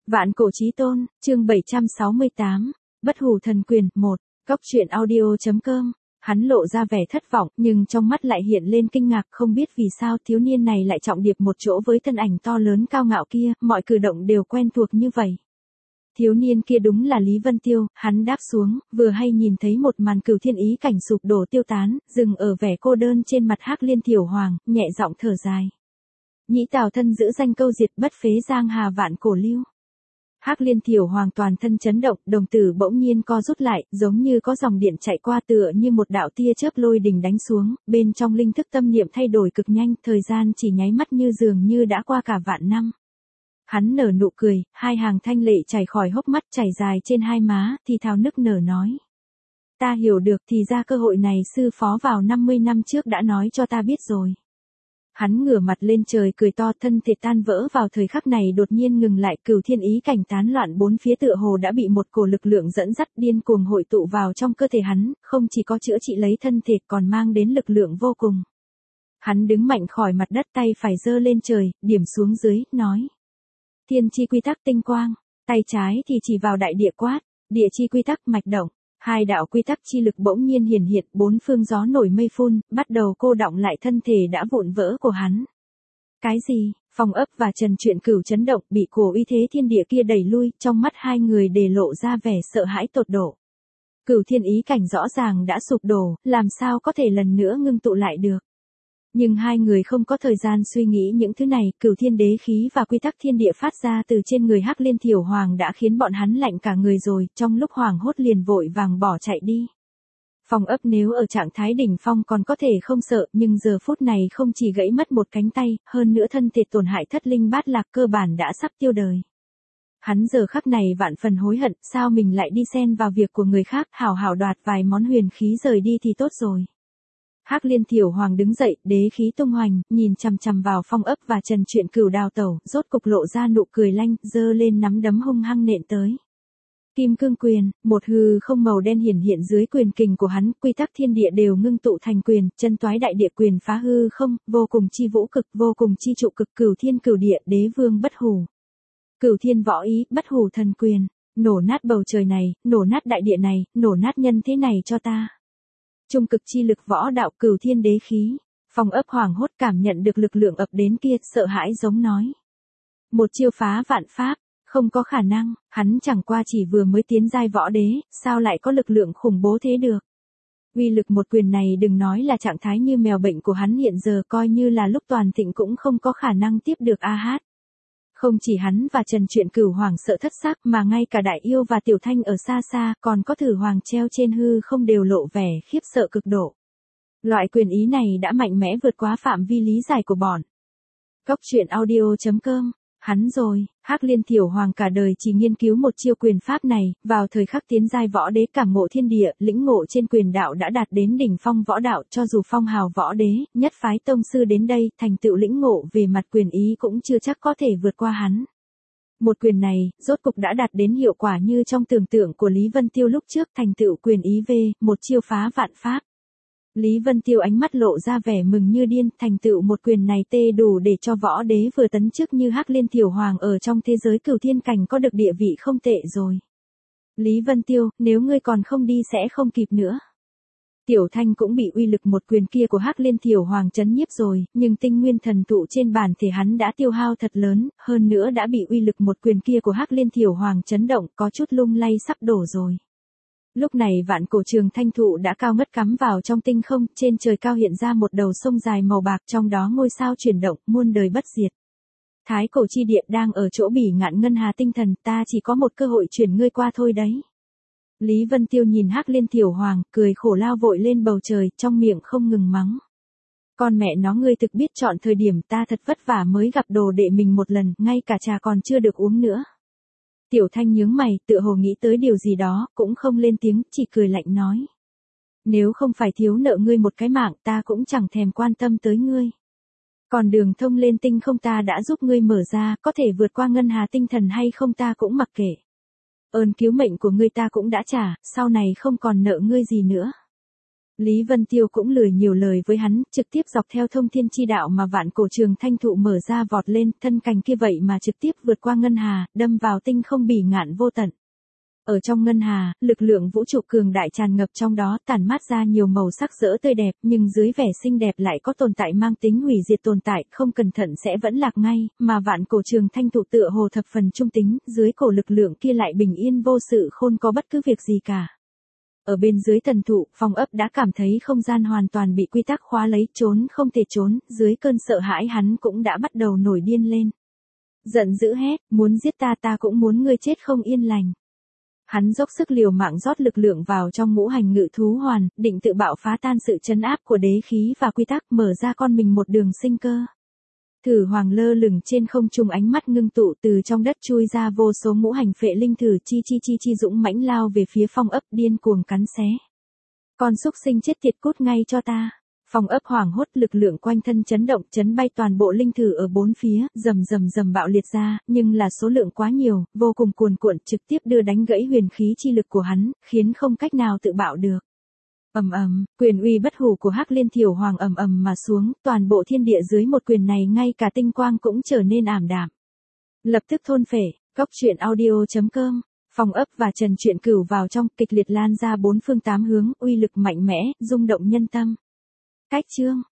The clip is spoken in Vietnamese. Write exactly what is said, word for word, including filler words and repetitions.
Vạn cổ chí tôn, chương bảy trăm sáu mươi tám, bất hủ thần quyền, một, góc truyện audio.com. Hắn lộ ra vẻ thất vọng, nhưng trong mắt lại hiện lên kinh ngạc, không biết vì sao thiếu niên này lại trọng điệp một chỗ với thân ảnh to lớn cao ngạo kia, mọi cử động đều quen thuộc như vậy. Thiếu niên kia đúng là Lý Vân Tiêu, hắn đáp xuống, vừa hay nhìn thấy một màn cửu thiên ý cảnh sụp đổ tiêu tán, dừng ở vẻ cô đơn trên mặt Hắc Liên Tiểu Hoàng, nhẹ giọng thở dài. Nhĩ Tào thân giữ danh câu diệt bất phế giang hà vạn cổ lưu. Hắc Liên Tiểu Hoàng toàn thân chấn động, đồng tử bỗng nhiên co rút lại, giống như có dòng điện chạy qua, tựa như một đạo tia chớp lôi đình đánh xuống, bên trong linh thức tâm niệm thay đổi cực nhanh, thời gian chỉ nháy mắt như dường như đã qua cả vạn năm. Hắn nở nụ cười, hai hàng thanh lệ chảy khỏi hốc mắt, chảy dài trên hai má, thì thào nức nở nói. Ta hiểu được, thì ra cơ hội này sư phó vào năm mươi năm trước đã nói cho ta biết rồi. Hắn ngửa mặt lên trời cười to, thân thể tan vỡ vào thời khắc này đột nhiên ngừng lại, cửu thiên ý cảnh tán loạn bốn phía tựa hồ đã bị một cổ lực lượng dẫn dắt điên cuồng hội tụ vào trong cơ thể hắn, không chỉ có chữa trị lấy thân thể còn mang đến lực lượng vô cùng. Hắn đứng mạnh khỏi mặt đất, tay phải giơ lên trời, điểm xuống dưới, nói. Thiên chi quy tắc tinh quang, tay trái thì chỉ vào đại địa quát, địa chi quy tắc mạch động. Hai đạo quy tắc chi lực bỗng nhiên hiển hiện, bốn phương gió nổi mây phun, bắt đầu cô đọng lại thân thể đã vụn vỡ của hắn. Cái gì? Phong Ấp và Trần Truyện Cửu chấn động, bị cổ uy thế thiên địa kia đẩy lui, trong mắt hai người để lộ ra vẻ sợ hãi tột độ. Cửu thiên ý cảnh rõ ràng đã sụp đổ, làm sao có thể lần nữa ngưng tụ lại được. Nhưng hai người không có thời gian suy nghĩ những thứ này, cửu thiên đế khí và quy tắc thiên địa phát ra từ trên người Hắc Liên Tiểu Hoàng đã khiến bọn hắn lạnh cả người rồi, trong lúc hoảng hốt liền vội vàng bỏ chạy đi. Phong Ấp nếu ở trạng thái đỉnh phong còn có thể không sợ, nhưng giờ phút này không chỉ gãy mất một cánh tay, hơn nữa thân thể tổn hại thất linh bát lạc, cơ bản đã sắp tiêu đời. Hắn giờ khắc này vạn phần hối hận, sao mình lại đi xen vào việc của người khác, hảo hảo đoạt vài món huyền khí rời đi thì tốt rồi. Hắc Liên Tiểu Hoàng đứng dậy, đế khí tung hoành, nhìn chằm chằm vào Phong Ấp và Trần Truyện Cửu đào tẩu, rốt cục lộ ra nụ cười lanh, giơ lên nắm đấm hung hăng nện tới. Kim cương quyền, một hư không màu đen hiển hiện dưới quyền kình của hắn, quy tắc thiên địa đều ngưng tụ thành quyền, chân toái đại địa quyền phá hư không, vô cùng chi vũ cực, vô cùng chi trụ cực, cửu thiên cửu địa, đế vương bất hủ. Cửu thiên võ ý, bất hủ thần quyền, nổ nát bầu trời này, nổ nát đại địa này, nổ nát nhân thế này cho ta. Trung cực chi lực võ đạo, cửu thiên đế khí. Phong Ấp hoảng hốt cảm nhận được lực lượng ập đến kia, sợ hãi giống nói. Một chiêu phá vạn pháp, không có khả năng, hắn chẳng qua chỉ vừa mới tiến giai võ đế, sao lại có lực lượng khủng bố thế được. Uy lực một quyền này đừng nói là trạng thái như mèo bệnh của hắn hiện giờ, coi như là lúc toàn thịnh cũng không có khả năng tiếp được a hát. Không chỉ hắn và Trần Truyện Cửu hoảng sợ thất xác, mà ngay cả Đại Yêu và Tiểu Thanh ở xa xa, còn có Thử Hoàng treo trên hư không đều lộ vẻ khiếp sợ cực độ. Loại quyền ý này đã mạnh mẽ vượt quá phạm vi lý giải của bọn. Góc truyện audio.com. Hắn rồi, Hắc Liên Tiểu Hoàng cả đời chỉ nghiên cứu một chiêu quyền pháp này, vào thời khắc tiến giai võ đế cảm ngộ thiên địa, lĩnh ngộ trên quyền đạo đã đạt đến đỉnh phong võ đạo, cho dù phong hào võ đế, nhất phái tông sư đến đây, thành tựu lĩnh ngộ về mặt quyền ý cũng chưa chắc có thể vượt qua hắn. Một quyền này, rốt cục đã đạt đến hiệu quả như trong tưởng tượng của Lý Vân Tiêu lúc trước, thành tựu quyền ý về, một chiêu phá vạn pháp. Lý Vân Tiêu ánh mắt lộ ra vẻ mừng như điên, thành tựu một quyền này tê đủ để cho võ đế vừa tấn chức như Hắc Liên Tiểu Hoàng ở trong thế giới cửu thiên cảnh có được địa vị không tệ rồi. Lý Vân Tiêu, nếu ngươi còn không đi sẽ không kịp nữa. Tiểu Thanh cũng bị uy lực một quyền kia của Hắc Liên Tiểu Hoàng chấn nhiếp rồi, nhưng tinh nguyên thần tụ trên bản thể hắn đã tiêu hao thật lớn, hơn nữa đã bị uy lực một quyền kia của Hắc Liên Tiểu Hoàng chấn động, có chút lung lay sắp đổ rồi. Lúc này vạn cổ trường thanh thụ đã cao ngất cắm vào trong tinh không, trên trời cao hiện ra một đầu sông dài màu bạc, trong đó ngôi sao chuyển động, muôn đời bất diệt. Thái cổ chi địa đang ở chỗ bỉ ngạn ngân hà tinh thần, ta chỉ có một cơ hội chuyển ngươi qua thôi đấy. Lý Vân Tiêu nhìn Hắc Liên Tiểu Hoàng, cười khổ lao vội lên bầu trời, trong miệng không ngừng mắng. Con mẹ nó, ngươi thực biết chọn thời điểm, ta thật vất vả mới gặp đồ đệ mình một lần, ngay cả trà còn chưa được uống nữa. Tiểu Thanh nhướng mày, tựa hồ nghĩ tới điều gì đó, cũng không lên tiếng, chỉ cười lạnh nói. Nếu không phải thiếu nợ ngươi một cái mạng, ta cũng chẳng thèm quan tâm tới ngươi. Còn đường thông lên tinh không ta đã giúp ngươi mở ra, có thể vượt qua ngân hà tinh thần hay không ta cũng mặc kệ. Ơn cứu mệnh của ngươi ta cũng đã trả, sau này không còn nợ ngươi gì nữa. Lý Vân Tiêu cũng lười nhiều lời với hắn, trực tiếp dọc theo thông thiên chi đạo mà vạn cổ trường thanh thụ mở ra vọt lên, thân cành kia vậy mà trực tiếp vượt qua ngân hà, đâm vào tinh không bỉ ngạn vô tận. Ở trong ngân hà, lực lượng vũ trụ cường đại tràn ngập trong đó, tản mát ra nhiều màu sắc rỡ tươi đẹp, nhưng dưới vẻ xinh đẹp lại có tồn tại mang tính hủy diệt tồn tại, không cẩn thận sẽ vẫn lạc ngay, mà vạn cổ trường thanh thụ tựa hồ thập phần trung tính, dưới cổ lực lượng kia lại bình yên vô sự khôn có bất cứ việc gì cả. Ở bên dưới thần thụ, Phong Ấp đã cảm thấy không gian hoàn toàn bị quy tắc khóa lấy, trốn không thể trốn, dưới cơn sợ hãi hắn cũng đã bắt đầu nổi điên lên. Giận dữ hét, muốn giết ta ta cũng muốn ngươi chết không yên lành. Hắn dốc sức liều mạng rót lực lượng vào trong ngũ hành ngự thú hoàn, định tự bạo phá tan sự trấn áp của đế khí và quy tắc, mở ra con mình một đường sinh cơ. Thử hoàng lơ lửng trên không trung, ánh mắt ngưng tụ, từ trong đất chui ra vô số ngũ hành phệ linh thử chi chi chi chi dũng mãnh lao về phía Phong Ấp, điên cuồng cắn xé. Con xúc sinh chết tiệt, cút ngay cho ta. Phong Ấp hoảng hốt, lực lượng quanh thân chấn động, chấn bay toàn bộ linh thử ở bốn phía, rầm rầm rầm bạo liệt ra, nhưng là số lượng quá nhiều, vô cùng cuồn cuộn, trực tiếp đưa đánh gãy huyền khí chi lực của hắn, khiến không cách nào tự bạo được. Ầm ầm, quyền uy bất hủ của Hắc Liên Thiểu Hoàng ầm ầm mà xuống, toàn bộ thiên địa dưới một quyền này ngay cả tinh quang cũng trở nên ảm đạm. Lập tức thôn phệ. Cốc truyện audio chấm com. Phong Ấp và Trần Truyện Cửu vào trong, kịch liệt lan ra bốn phương tám hướng, uy lực mạnh mẽ, rung động nhân tâm. Cách chương